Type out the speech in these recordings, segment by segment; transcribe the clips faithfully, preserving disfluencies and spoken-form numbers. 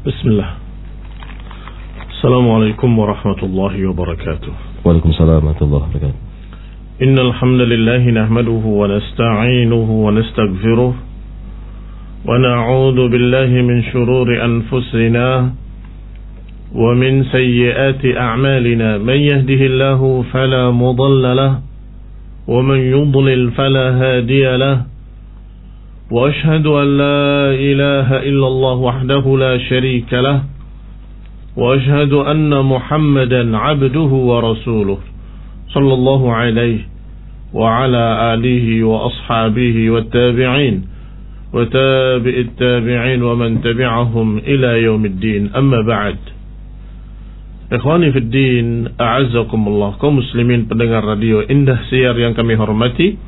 Bismillah. Assalamualaikum warahmatullahi wabarakatuh. Waalaikumsalam warahmatullahi wabarakatuh. Innal hamdalillah nahmaduhu wa nasta'inuhu wa nastaghfiruh wa na'udzu billahi min shururi anfusina wa min sayyiati a'malina. Man yahdihillahu fala mudilla lahu wa man yudlil fala hadiya lahu. وأشهد أن لا إله إلا الله وحده لا شريك له وأشهد أن محمدا عبده ورسوله صلى الله عليه وعلى آله وأصحابه والتابعين وتابع التابعين ومن تبعهم إلى يوم الدين. أما بعد, Ikhwani fi din, a'azzakumullah, kaum muslimin pendengar radio Indah Siar yang kami hormati.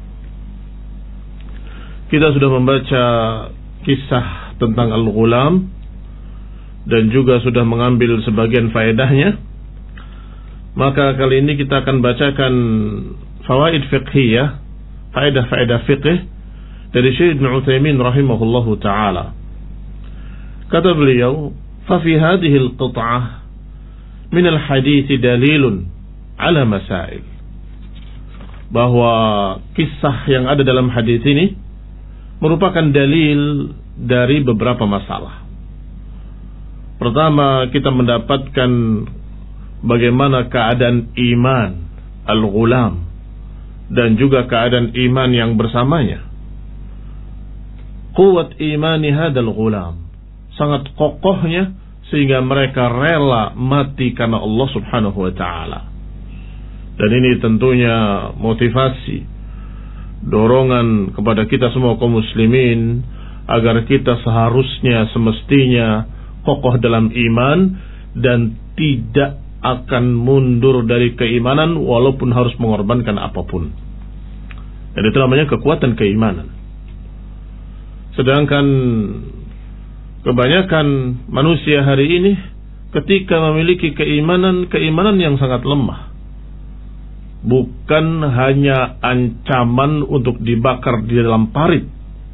Kita sudah membaca kisah tentang Al-Ghulam dan juga sudah mengambil sebagian faedahnya. Maka kali ini kita akan bacakan fawaid fiqhiyah, faedah-faedah fiqh dari Syekh Ibn Utsaimin rahimahullahu ta'ala. Kata beliau, فَفِي هَذِهِ الْقِطْعَةِ مِنَ الْحَدِيثِ دَلِيلٌ عَلَى مَسَائِلِ. Bahwa kisah yang ada dalam hadis ini merupakan dalil dari beberapa masalah. Pertama, kita mendapatkan bagaimana keadaan iman Al-Ghulam dan juga keadaan iman yang bersamanya. Quwwat imani hadal ghulam, sangat kokohnya sehingga mereka rela mati karena Allah Subhanahu wa taala. Dan ini tentunya motivasi, dorongan kepada kita semua kaum muslimin agar kita seharusnya semestinya kokoh dalam iman dan tidak akan mundur dari keimanan walaupun harus mengorbankan apapun. Dan itu namanya kekuatan keimanan. Sedangkan kebanyakan manusia hari ini ketika memiliki keimanan, keimanan yang sangat lemah, bukan hanya ancaman untuk dibakar di dalam parit,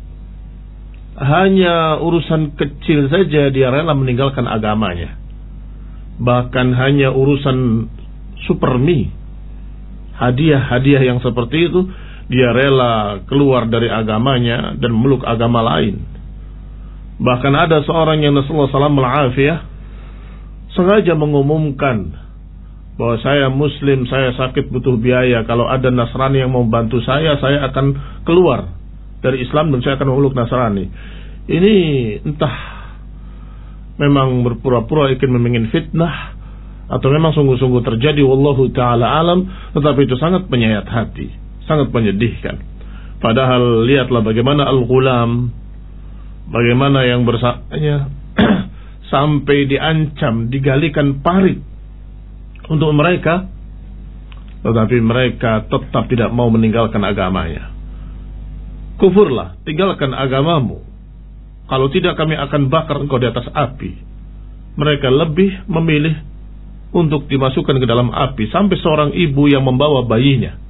hanya urusan kecil saja dia rela meninggalkan agamanya. Bahkan hanya urusan supermi, hadiah-hadiah yang seperti itu, dia rela keluar dari agamanya dan memeluk agama lain. Bahkan ada seorang yang Rasulullah sallallahu alaihi wasallam sengaja mengumumkan bahwa saya muslim, saya sakit butuh biaya, kalau ada Nasrani yang mau bantu saya, saya akan keluar dari Islam dan saya akan memeluk Nasrani. Ini entah memang berpura-pura ingin memingin fitnah atau memang sungguh-sungguh terjadi, wallahu ta'ala alam, tetapi itu sangat menyayat hati, sangat menyedihkan. Padahal lihatlah bagaimana Al-Ghulam, bagaimana yang bersamanya sampai diancam, digalikan parit untuk mereka, tetapi mereka tetap tidak mau meninggalkan agamanya. Kufurlah, tinggalkan agamamu, kalau tidak kami akan bakar engkau di atas api. Mereka lebih memilih untuk dimasukkan ke dalam api, sampai seorang ibu yang membawa bayinya.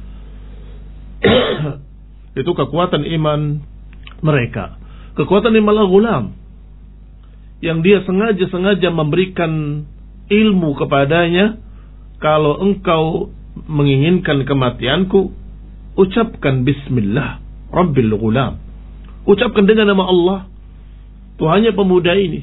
Itu kekuatan iman mereka, kekuatan iman Al-Ghulam, yang dia sengaja-sengaja memberikan ilmu kepadanya. Kalau engkau menginginkan kematianku, ucapkan bismillah Rabbil Ghulam, ucapkan dengan nama Allah, Tuhannya pemuda ini.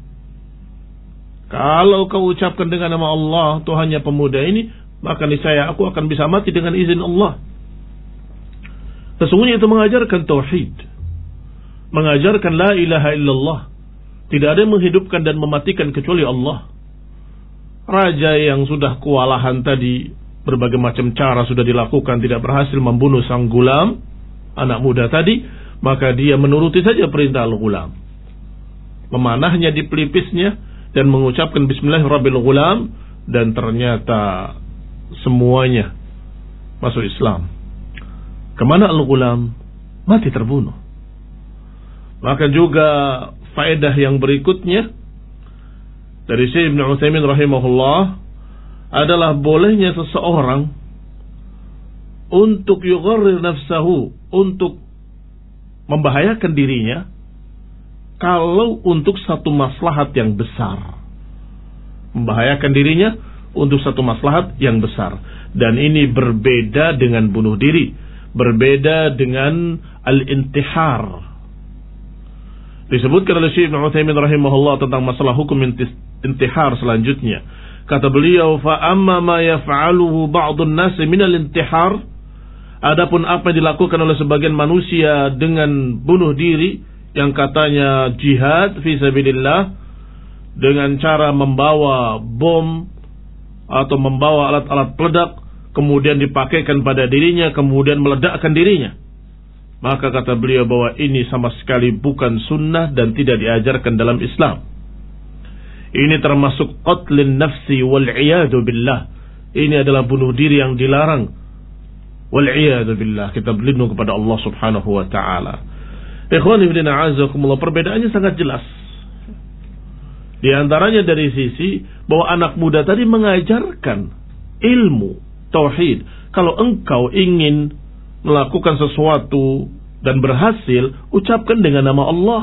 Kalau kau ucapkan dengan nama Allah, Tuhannya pemuda ini, maka niscaya aku akan bisa mati dengan izin Allah. Sesungguhnya itu mengajarkan tauhid, mengajarkan la ilaha illallah. Tidak ada yang menghidupkan dan mematikan kecuali Allah. Raja yang sudah kewalahan tadi, berbagai macam cara sudah dilakukan, tidak berhasil membunuh sang gulam, anak muda tadi, maka dia menuruti saja perintah Al-Ghulam, memanahnya di pelipisnya dan mengucapkan Bismillahirrahmanirrahim, dan ternyata semuanya masuk Islam. Kemana Al-Ghulam? Mati terbunuh. Maka juga faedah yang berikutnya dari Syekh Ibn Utsaimin rahimahullah adalah bolehnya seseorang untuk yugharrir nafsahu, untuk membahayakan dirinya kalau untuk satu maslahat yang besar. Membahayakan dirinya untuk satu maslahat yang besar. Dan ini berbeda dengan bunuh diri, berbeda dengan al-intihar. Disebutkan oleh Syekh Ibnu Utsaimin rahimahullah tentang masalah hukum intihar selanjutnya. Kata beliau, fa amma ma yaf'aluhu ba'dun nas min al-intihar, adapun apa yang dilakukan oleh sebagian manusia dengan bunuh diri yang katanya jihad fi sabilillah, dengan cara membawa bom atau membawa alat-alat peledak kemudian dipakaikan pada dirinya, kemudian meledakkan dirinya, maka kata beliau bahwa ini sama sekali bukan sunnah dan tidak diajarkan dalam Islam. Ini termasuk qatlin nafsi wal-'iyadu billah. Ini adalah bunuh diri yang dilarang. Wal-'iyadu billah. Kita berlindung kepada Allah subhanahu wa ta'ala. Ikhwani fillah a'azakumullah, perbedaannya sangat jelas. Di antaranya dari sisi bahwa anak muda tadi mengajarkan ilmu tauhid. Kalau engkau ingin melakukan sesuatu dan berhasil, ucapkan dengan nama Allah.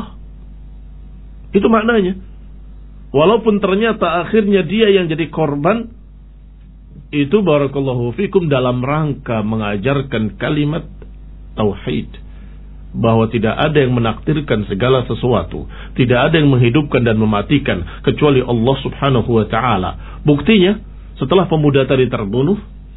Itu maknanya. Walaupun ternyata akhirnya dia yang jadi korban, itu barakallahu fikum dalam rangka mengajarkan kalimat tauhid, bahwa tidak ada yang menakdirkan segala sesuatu, tidak ada yang menghidupkan dan mematikan kecuali Allah subhanahu wa ta'ala. Buktinya, setelah pemuda tadi terbunuh,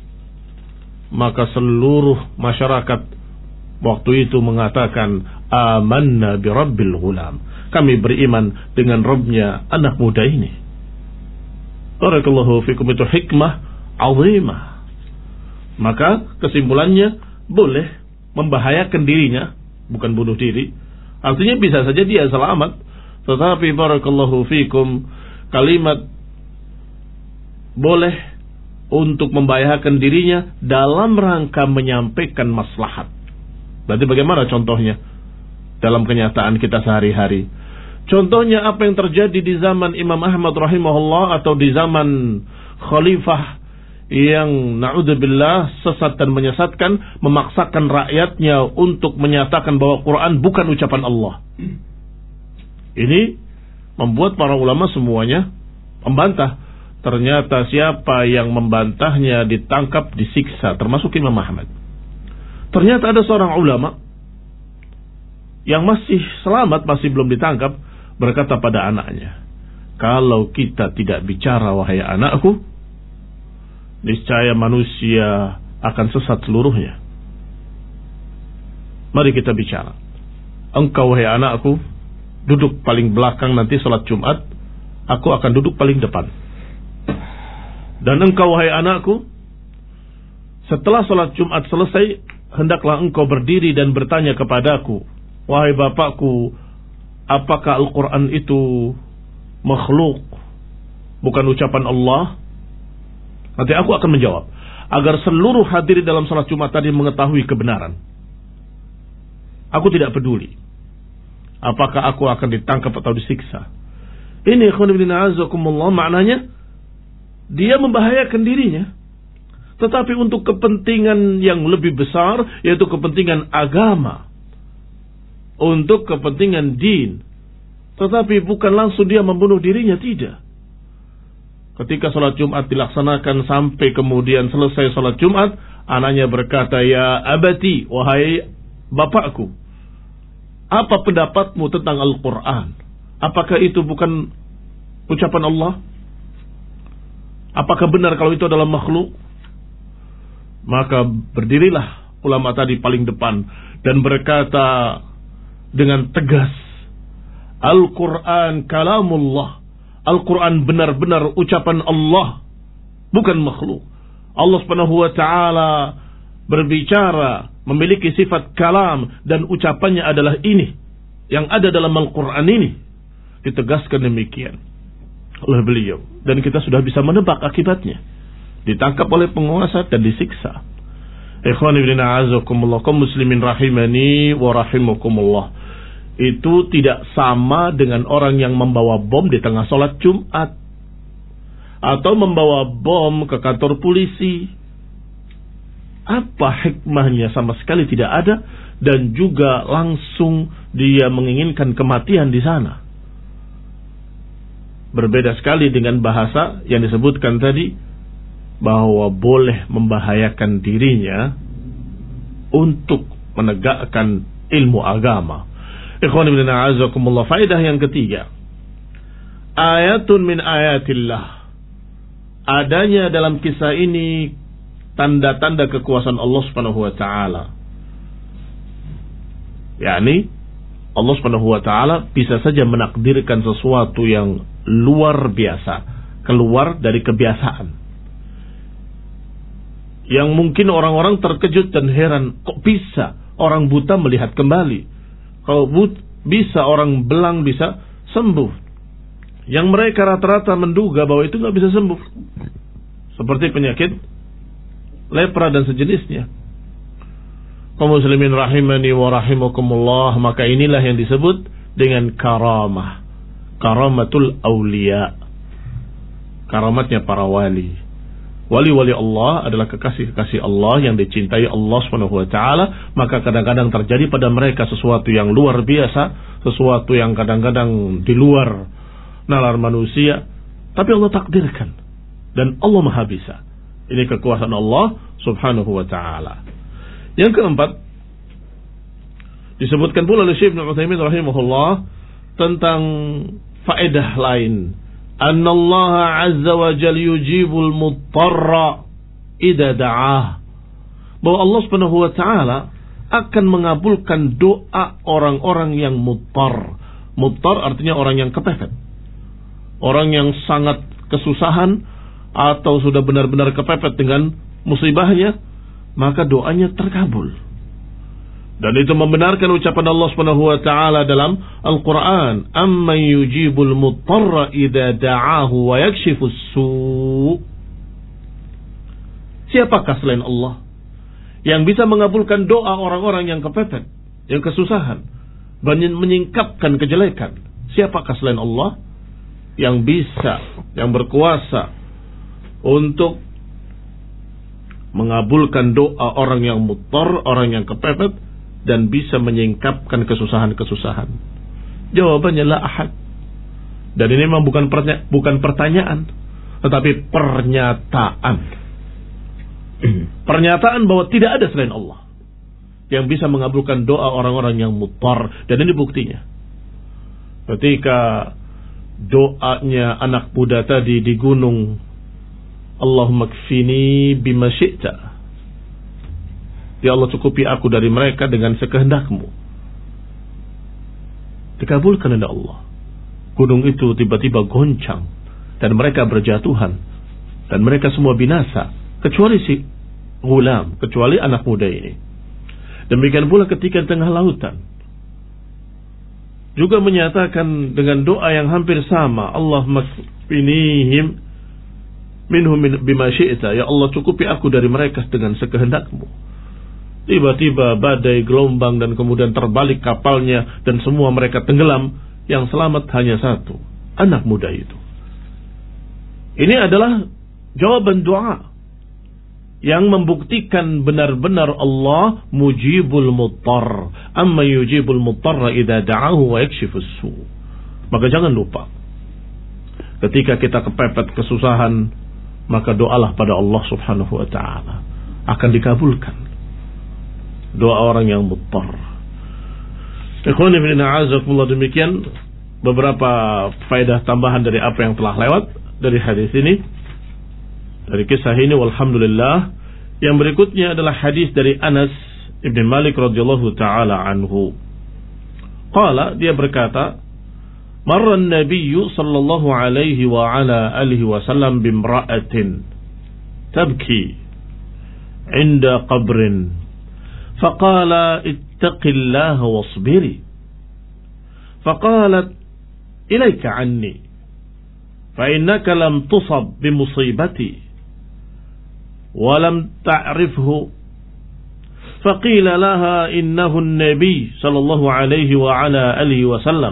maka seluruh masyarakat waktu itu mengatakan amanna bi rabbil ghulam, kami beriman dengan Rabbnya anak muda ini. Barakallahu fikum, itu hikmah azimah. Maka kesimpulannya, boleh membahayakan dirinya, bukan bunuh diri. Artinya bisa saja dia selamat, tetapi barakallahu fikum, kalimat boleh untuk membahayakan dirinya dalam rangka menyampaikan maslahat. Berarti bagaimana contohnya dalam kenyataan kita sehari-hari? Contohnya apa yang terjadi di zaman Imam Ahmad rahimahullah, atau di zaman khalifah yang na'udzubillah sesat dan menyesatkan, memaksakan rakyatnya untuk menyatakan bahwa Quran bukan ucapan Allah. Ini membuat para ulama semuanya membantah. Ternyata siapa yang membantahnya ditangkap, disiksa, termasuk Imam Ahmad. Ternyata ada seorang ulama yang masih selamat, masih belum ditangkap, berkata pada anaknya, kalau kita tidak bicara wahai anakku, niscaya manusia akan sesat seluruhnya. Mari kita bicara. Engkau wahai anakku duduk paling belakang nanti salat Jumat, aku akan duduk paling depan. Dan engkau wahai anakku, setelah salat Jumat selesai, hendaklah engkau berdiri dan bertanya kepadaku, wahai bapakku, apakah Al-Quran itu makhluk, bukan ucapan Allah? Nanti aku akan menjawab, agar seluruh hadirin dalam salat Jumat tadi mengetahui kebenaran. Aku tidak peduli apakah aku akan ditangkap atau disiksa. Ini khonibina azakumullah, maknanya dia membahayakan dirinya, tetapi untuk kepentingan yang lebih besar, yaitu kepentingan agama, untuk kepentingan din. Tetapi bukan langsung dia membunuh dirinya, tidak. Ketika sholat Jumat dilaksanakan sampai kemudian selesai sholat Jumat, anaknya berkata, ya abati, wahai bapakku, apa pendapatmu tentang Al-Quran? Apakah itu bukan ucapan Allah? Apakah benar kalau itu adalah makhluk? Maka berdirilah ulama tadi paling depan dan berkata dengan tegas, Al-Quran kalamullah. Al-Quran benar-benar ucapan Allah, bukan makhluk. Allah subhanahu wa ta'ala berbicara, memiliki sifat kalam, dan ucapannya adalah ini, yang ada dalam Al-Quran ini. Ditegaskan demikian oleh beliau, dan kita sudah bisa menebak akibatnya. Ditangkap oleh penguasa dan disiksa. Ikhwani fillah a'azakumullah, kaum muslimin rahimani wa rahimakumullah. Itu tidak sama dengan orang yang membawa bom di tengah sholat Jumat, atau membawa bom ke kantor polisi. Apa hikmahnya? Sama sekali tidak ada, dan juga langsung dia menginginkan kematian di sana. Berbeda sekali dengan bahasa yang disebutkan tadi, bahwa boleh membahayakan dirinya untuk menegakkan ilmu agama. Ikhwan ibn a'azakumullah, faedah yang ketiga, ayatun min ayatillah, adanya dalam kisah ini tanda-tanda kekuasaan Allah Subhanahu wa taala. yakni Allah Subhanahu wa taala bisa saja menakdirkan sesuatu yang luar biasa, keluar dari kebiasaan, yang mungkin orang-orang terkejut dan heran, kok bisa orang buta melihat kembali, kalau but, bisa orang belang bisa sembuh, yang mereka rata-rata menduga bahwa itu nggak bisa sembuh, seperti penyakit lepra dan sejenisnya. Kaum muslimin rahimani wa rahimakumullah, maka inilah yang disebut dengan karamah, karamatul aulia, karamatnya para wali. Wali-wali Allah adalah kekasih-kekasih Allah yang dicintai Allah Subhanahu wa taala, maka kadang-kadang terjadi pada mereka sesuatu yang luar biasa, sesuatu yang kadang-kadang di luar nalar manusia, tapi Allah takdirkan dan Allah Maha Bisa. Ini kekuasaan Allah Subhanahu wa taala. Yang keempat, disebutkan pula oleh Syekh Ibnu Utsaimin rahimahullah tentang faedah lain. Annallaha azza wa jalla yujibul muttarra idza da'ah. Bahwa Allah Subhanahu wa taala akan mengabulkan doa orang-orang yang muttar. Muttar artinya orang yang kepepet. Orang yang sangat kesusahan atau sudah benar-benar kepepet dengan musibahnya, maka doanya terkabul. Dan itu membenarkan ucapan Allah Subhanahu wa taala dalam Al-Qur'an, "Amman yujibul muttarra idza da'ahu wa yakshifus su'." Siapakah selain Allah yang bisa mengabulkan doa orang-orang yang kepepet, yang kesusahan, menyingkapkan kejelekan? Siapakah selain Allah yang bisa, yang berkuasa untuk mengabulkan doa orang yang muttar, orang yang kepepet, dan bisa menyingkapkan kesusahan-kesusahan? Jawabannya la ahad. Dan ini memang bukan pertanya- bukan pertanyaan, tetapi pernyataan. Pernyataan bahwa tidak ada selain Allah yang bisa mengabulkan doa orang-orang yang muttar. Dan ini buktinya. Ketika doanya anak muda tadi di gunung, Allahumma kfini bima syi'ta, ya Allah cukupi aku dari mereka dengan sekehendakmu, dikabulkan oleh Allah. Gunung itu tiba-tiba goncang dan mereka berjatuhan dan mereka semua binasa kecuali si gulam, kecuali anak muda ini. Demikian pula ketika di tengah lautan juga menyatakan dengan doa yang hampir sama, Allahumma kfinihim minhum bima syi'ta, ya Allah cukupi aku dari mereka dengan sekehendakmu. Tiba-tiba badai, gelombang, dan kemudian terbalik kapalnya dan semua mereka tenggelam. Yang selamat hanya satu, anak muda itu. Ini adalah jawaban doa yang membuktikan benar-benar Allah mujibul muttar. Amma yujibul muttarra idza da'ahu wa yakshifus su. Maka jangan lupa, ketika kita kepepet kesusahan, maka doalah pada Allah Subhanahu wa taala, akan dikabulkan doa orang yang muttar. Ikhwani fillah, a'azakumullah, demikian beberapa faedah tambahan dari apa yang telah lewat dari hadis ini, dari kisah ini. Walhamdulillah. Yang berikutnya adalah hadis dari Anas ibn Malik radhiyallahu taala anhu. Qala, dia berkata, marra an-nabiy sallallahu alaihi wa ala alihi wasallam bimra'atin tabki 'inda qabrin فقال اتق الله واصبري فقالت إليك عني فإنك لم تصب بمصيبتي ولم تعرفه فقيل لها إنه النبي صلى الله عليه وعلى آله وسلم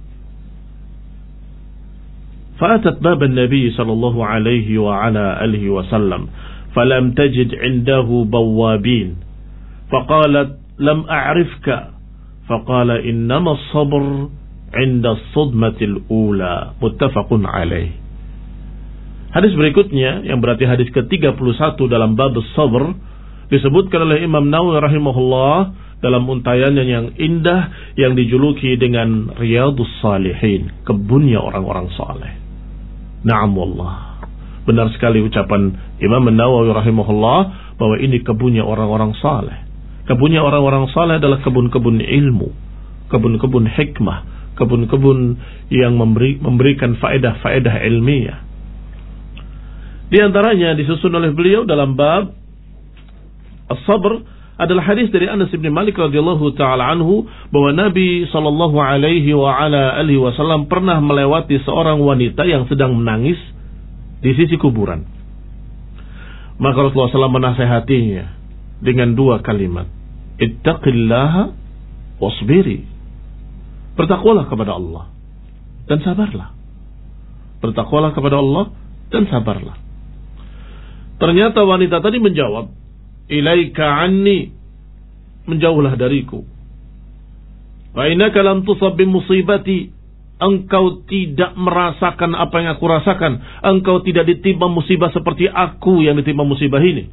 فأتت باب النبي صلى الله عليه وعلى آله وسلم فلم تجد عنده بوابين فقالت لم أعرفك faqala innama as-sabr 'inda as-sadmatil ula, muttafaqun alaih. Hadis berikutnya yang berarti hadis ke tiga puluh satu dalam bab as-sabr disebutkan oleh Imam Nawawi rahimahullah dalam untayannya yang indah yang dijuluki dengan Riyadhus Shalihin, kebunnya orang-orang saleh. Na'am wallah. Benar sekali ucapan Imam Nawawi rahimahullah bahwa ini kebunnya orang-orang saleh. Kebunnya orang-orang saleh adalah kebun-kebun ilmu, kebun-kebun hikmah, kebun-kebun yang memberi, memberikan faedah-faedah ilmiah. Di antaranya disusun oleh beliau dalam bab as-sabr adalah hadis dari Anas bin Malik radhiyallahu taala anhu bahwa Nabi sallallahu alaihi wa ala alihi wasallam pernah melewati seorang wanita yang sedang menangis di sisi kuburan. Maka Rasulullah sallallahu alaihi wasallam menasihatinya dengan dua kalimat, ittaqillaha wasbiri. Bertakwalah kepada Allah dan sabarlah. Bertakwalah kepada Allah dan sabarlah. Ternyata wanita tadi menjawab, ilaika anni, menjauhlah dariku. Wa innaka lam tusab bi musibati, engkau tidak merasakan apa yang aku rasakan, engkau tidak ditimpa musibah seperti aku yang ditimpa musibah ini.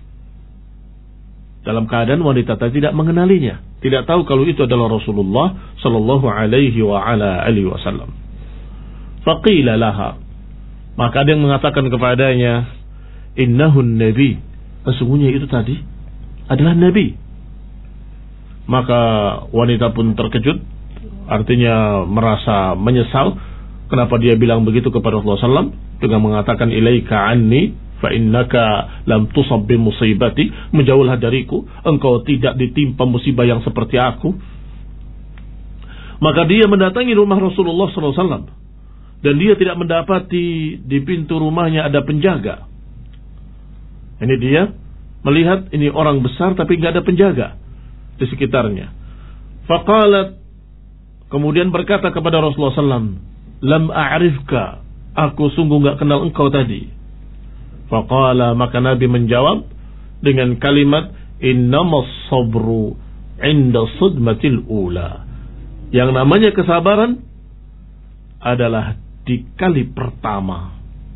Dalam keadaan wanita tadi tidak mengenalinya, tidak tahu kalau itu adalah Rasulullah sallallahu alaihi wa ala alihi wasallam. Faqila laha, maka ada yang mengatakan kepadanya, innahun nabi, sesungguhnya itu tadi adalah nabi. Maka wanita pun terkejut, artinya merasa menyesal kenapa dia bilang begitu kepada Rasulullah sallallahu alaihi wasallam dengan mengatakan ilaika anni fa innaka lam tusab bi musibati, menjauhlah dariku, engkau tidak ditimpa musibah yang seperti aku. Maka dia mendatangi rumah Rasulullah sallallahu alaihi wasallam dan dia tidak mendapati di pintu rumahnya ada penjaga. Ini dia melihat ini orang besar tapi nggak ada penjaga di sekitarnya. Faqalat, kemudian berkata kepada Rasulullah sallallahu alaihi wasallam, lam a'rifka, aku sungguh nggak kenal engkau tadi. Faqala, maka Nabi menjawab dengan kalimat innamas sabru 'inda sadmatil ula. Yang namanya kesabaran adalah di kali pertama.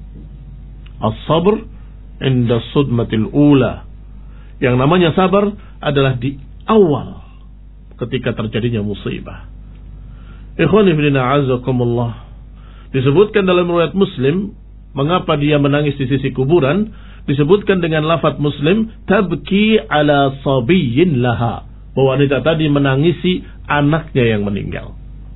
As-sabr 'inda sadmatil ula. Yang namanya sabar adalah di awal ketika terjadinya musibah. Ikhwani fillah azakumullah. Disebutkan dalam riwayat Muslim, mengapa dia menangis di sisi kuburan, disebutkan dengan lafaz Muslim, tabki ala sabiyyin laha, bahwa wanita tadi menangisi anaknya yang meninggal.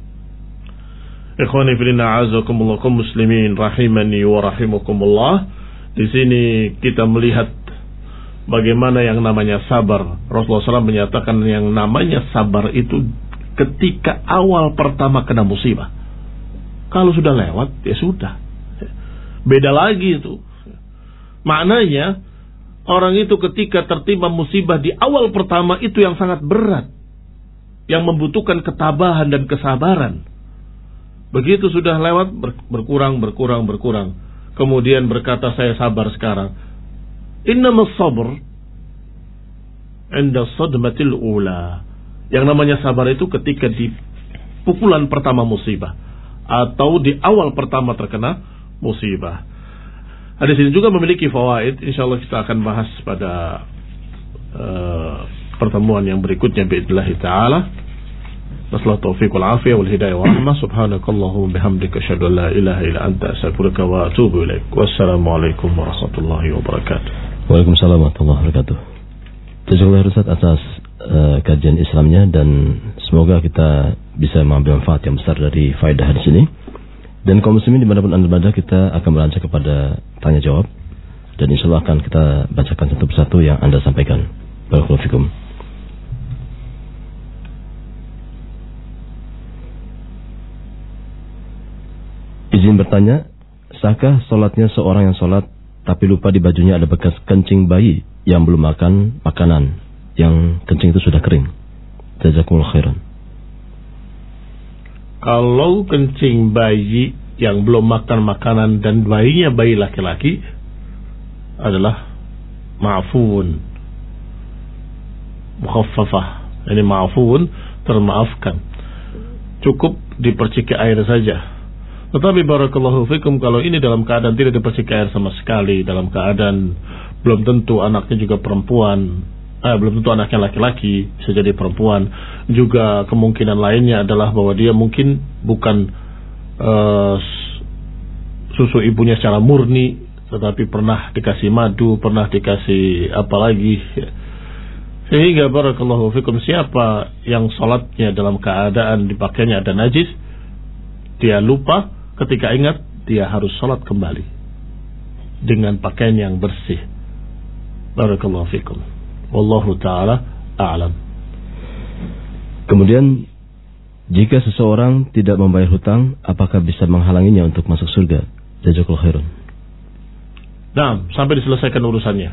Ikhwani fillah azakumullah kaum muslimin rahimani wa rahimakumullah. Di sini kita melihat bagaimana yang namanya sabar. Rasulullah sallallahu alaihi wasallam menyatakan yang namanya sabar itu ketika awal pertama kena musibah. Kalau sudah lewat, ya sudah. Beda lagi itu. Maknanya, orang itu ketika tertimpa musibah di awal pertama itu yang sangat berat. Yang membutuhkan ketabahan dan kesabaran. Begitu sudah lewat, berkurang, berkurang, berkurang. Kemudian berkata, saya sabar sekarang. Innamas sabr 'inda sadmatil ula. Yang namanya sabar itu ketika di pukulan pertama musibah, atau di awal pertama terkena musibah. Hadis ini juga memiliki fawaid. Insyaallah kita akan bahas pada uh, pertemuan yang berikutnya biidznillah taala. Wassalamu taufiq wal afiyah wal hidayah wa rahmah. Subhanakallahumma bihamdika asyhadu an la ilaha illa anta astaghfiruka wa atubu ilaik. Wassalamualaikum warahmatullahi wabarakatuh. Waalaikumsalam warahmatullahi wabarakatuh. Jazakallahu Ustaz atas uh, kajian Islamnya, dan semoga kita bisa mengambil manfaat yang besar dari faedah hadis ini. Dan kaum muslimin dimanapun anda berada, kita akan beranjak kepada tanya jawab, dan insyaallah akan kita bacakan satu persatu yang anda sampaikan. Barakallahu fikum. Izin bertanya, sahkah sholatnya seorang yang sholat tapi lupa di bajunya ada bekas kencing bayi yang belum makan makanan, yang kencing itu sudah kering? Jazakumullah khairan. Kalau kencing bayi yang belum makan makanan dan bayinya bayi laki-laki adalah ma'fun, mukhaffafah, Ini ma'fun, termaafkan. Cukup diperciki air saja. Tetapi barakallahu fikum, kalau ini dalam keadaan tidak diperciki air sama sekali, dalam keadaan belum tentu anaknya juga perempuan, eh, belum tentu anaknya laki-laki, bisa jadi perempuan. Juga kemungkinan lainnya adalah bahwa dia mungkin bukan uh, susu ibunya secara murni, tetapi pernah dikasih madu, pernah dikasih apa lagi. Sehingga barakallahu fikum, siapa yang sholatnya dalam keadaan dipakainya ada najis, dia lupa, ketika ingat dia harus sholat kembali dengan pakaian yang bersih. Barakallahu fikum. Wallahu ta'ala a'lam. Kemudian, jika seseorang tidak membayar hutang, apakah bisa menghalanginya untuk masuk surga? Jazakallahu khairan. Nah, sampai diselesaikan urusannya.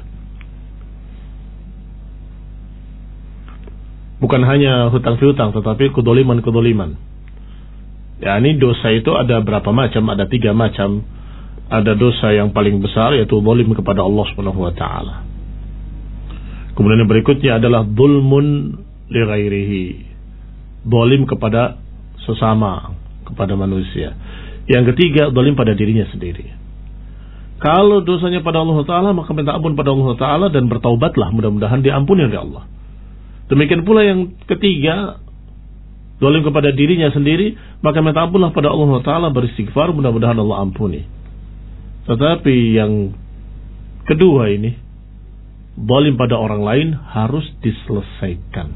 Bukan hanya hutang piutang, tetapi kedoliman-kedoliman. Ya, ini dosa itu ada berapa macam? Ada tiga macam. Ada dosa yang paling besar, yaitu zalim kepada Allah Subhanahu wa taala. Kemudian yang berikutnya adalah zulmun li ghairihi. Zalim kepada sesama, kepada manusia. Yang ketiga, zalim pada dirinya sendiri. Kalau dosanya pada Allah taala, maka minta ampun pada Allah taala dan bertaubatlah, mudah-mudahan diampuni oleh Allah. Demikian pula yang ketiga, zalim kepada dirinya sendiri, maka minta ampunlah pada Allah taala, beristighfar, mudah-mudahan Allah ampuni. Tetapi yang kedua ini, zalim pada orang lain, harus diselesaikan.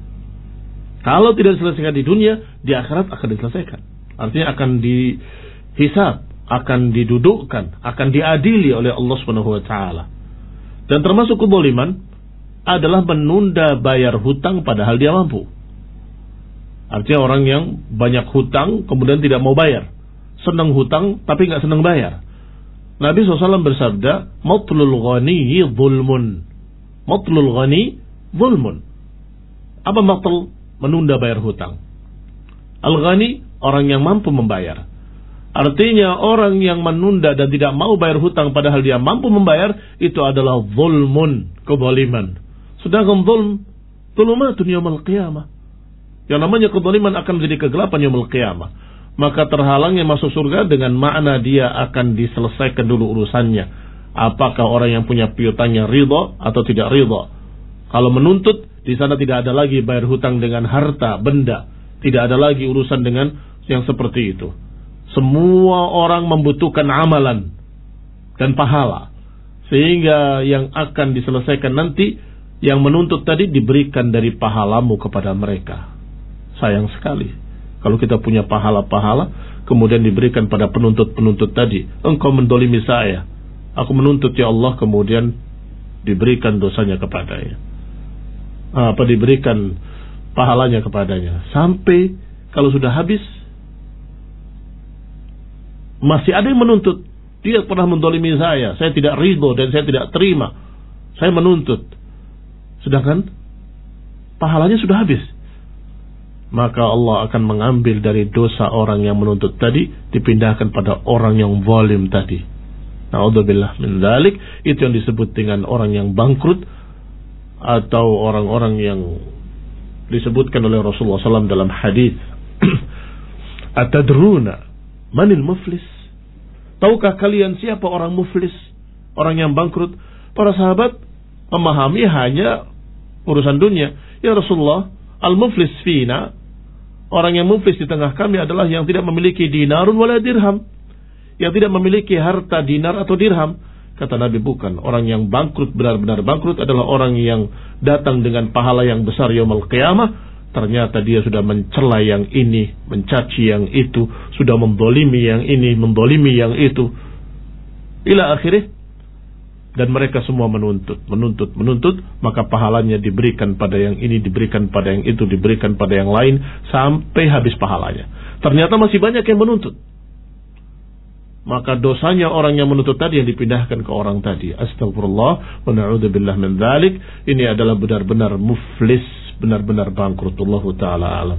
Kalau tidak diselesaikan di dunia, di akhirat akan diselesaikan. Artinya akan dihisab, akan didudukkan, akan diadili oleh Allah Subhanahu wa taala. Dan termasuk kezaliman adalah menunda bayar hutang padahal dia mampu. Artinya orang yang banyak hutang kemudian tidak mau bayar, senang hutang tapi nggak senang bayar. Nabi shallallahu alaihi wasallam bersabda, matlul ghani zulmun. Matlul ghani zulmun. Apa matl? Menunda bayar hutang. Al-ghani, orang yang mampu membayar. Artinya orang yang menunda dan tidak mau bayar hutang padahal dia mampu membayar, itu adalah zulmun, kezaliman. Sedangkan zulm, zulumatun yaumil qiyamah. Yang namanya kezaliman akan menjadi kegelapan yaumil qiyamah. Maka terhalangnya masuk surga dengan makna dia akan diselesaikan dulu urusannya. Apakah orang yang punya piutangnya ridha atau tidak ridha? Kalau menuntut, di sana tidak ada lagi bayar hutang dengan harta, benda. Tidak ada lagi urusan dengan yang seperti itu. Semua orang membutuhkan amalan dan pahala. Sehingga yang akan diselesaikan nanti, yang menuntut tadi diberikan dari pahalamu kepada mereka. Sayang sekali kalau kita punya pahala-pahala kemudian diberikan pada penuntut-penuntut tadi. Engkau mendolimi saya, aku menuntut ya Allah, kemudian diberikan dosanya kepadanya, apa diberikan pahalanya kepadanya. Sampai kalau sudah habis masih ada yang menuntut. Dia pernah mendolimi saya, saya tidak ridho dan saya tidak terima, saya menuntut. Sedangkan pahalanya sudah habis. Maka Allah akan mengambil dari dosa orang yang menuntut tadi, dipindahkan pada orang yang zalim tadi. Na'udzubillah min dzalik. Itu yang disebut dengan orang yang bangkrut, atau orang-orang yang disebutkan oleh Rasulullah shallallahu alaihi wasallam dalam hadis, atadruna manil muflis? Tahukah kalian siapa orang muflis, orang yang bangkrut? Para sahabat memahami hanya urusan dunia. Ya Rasulullah, al-muflis fina, orang yang muflis di tengah kami adalah yang tidak memiliki dinarun wala dirham, yang tidak memiliki harta dinar atau dirham. Kata Nabi, bukan. Orang yang bangkrut, benar-benar bangkrut adalah orang yang datang dengan pahala yang besar yaumul qiyamah, ternyata dia sudah mencela yang ini, mencaci yang itu, sudah mendolimi yang ini, mendolimi yang itu, ila akhirih. Dan mereka semua menuntut, menuntut, menuntut, maka pahalanya diberikan pada yang ini, diberikan pada yang itu, diberikan pada yang lain, sampai habis pahalanya. Ternyata masih banyak yang menuntut. Maka dosanya orang yang menuntut tadi yang dipindahkan ke orang tadi. Astagfirullah wa na'udzubillah min dzalik. Ini adalah benar-benar muflis, benar-benar bangkrut. Allah taala alam.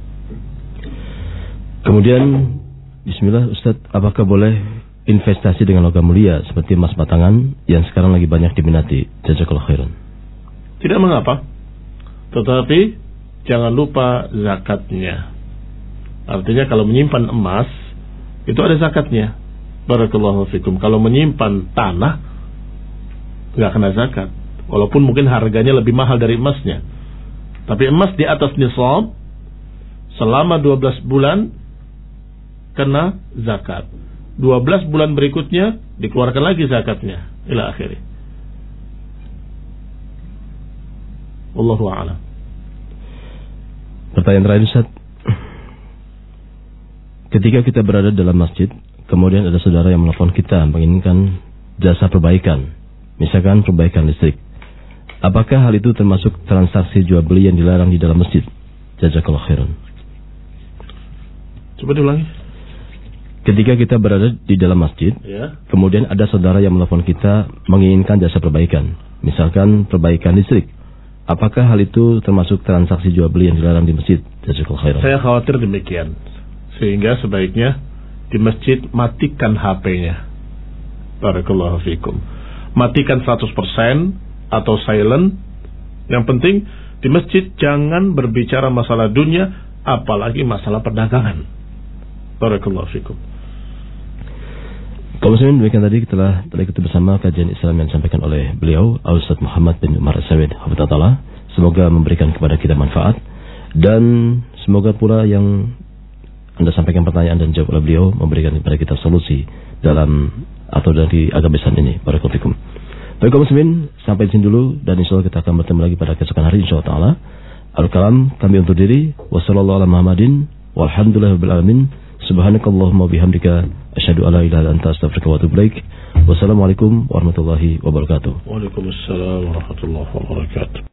Kemudian bismillah Ustaz, apakah boleh investasi dengan logam mulia seperti emas batangan yang sekarang lagi banyak diminati? Jazakallahu khairan. Tidak mengapa. Tetapi jangan lupa zakatnya. Artinya kalau menyimpan emas itu ada zakatnya. Barakallahu fikum. Kalau menyimpan tanah nggak kena zakat, walaupun mungkin harganya lebih mahal dari emasnya. Tapi emas di atas nisab selama dua belas bulan kena zakat. dua belas bulan berikutnya dikeluarkan lagi zakatnya ila akhirih. Wallahu a'lam. Pertanyaan terakhir, Ustaz. Ketika kita berada dalam masjid, kemudian ada saudara yang menelpon kita menginginkan jasa perbaikan, misalkan perbaikan listrik. Apakah hal itu termasuk transaksi jual beli yang dilarang di dalam masjid? Jazakallahu khairan. Coba diulangi. Ketika kita berada di dalam masjid, Ya. kemudian ada saudara yang menelpon kita menginginkan jasa perbaikan, misalkan perbaikan listrik. Apakah hal itu termasuk transaksi jual beli yang dilarang di masjid? Jazakallahu khairan. Saya khawatir demikian. Sehingga sebaiknya di masjid matikan H P-nya. Barakallahu fikum. Matikan seratus persen atau silent. Yang penting di masjid jangan berbicara masalah dunia, apalagi masalah perdagangan. Barakallahu fikum. Kaum muslimin, demikian tadi telah terikuti bersama kajian Islam yang disampaikan oleh beliau Al-Ustaz Muhammad bin Umar As-Sawid hafizahullah. Semoga memberikan kepada kita manfaat, dan semoga pula yang Anda sampaikan pertanyaan dan jawab oleh beliau memberikan kepada kita solusi dalam atau dari agama Islam ini. Barakallahu fikum. Baik kaum muslimin, sampai di sini dulu, dan insyaallah kita akan bertemu lagi pada keesokan hari insyaallah taala. Al-kalam kami undur diri. Wassallallahu ala Muhammadin walhamdulillahirabbil alamin. Subhanakallahumma bihamdika asyhadu an la ilaha illa anta astaghfiruka wa atubu ilaik. Wassalamualaikum warahmatullahi wabarakatuh. Waalaikumsalam warahmatullahi wabarakatuh.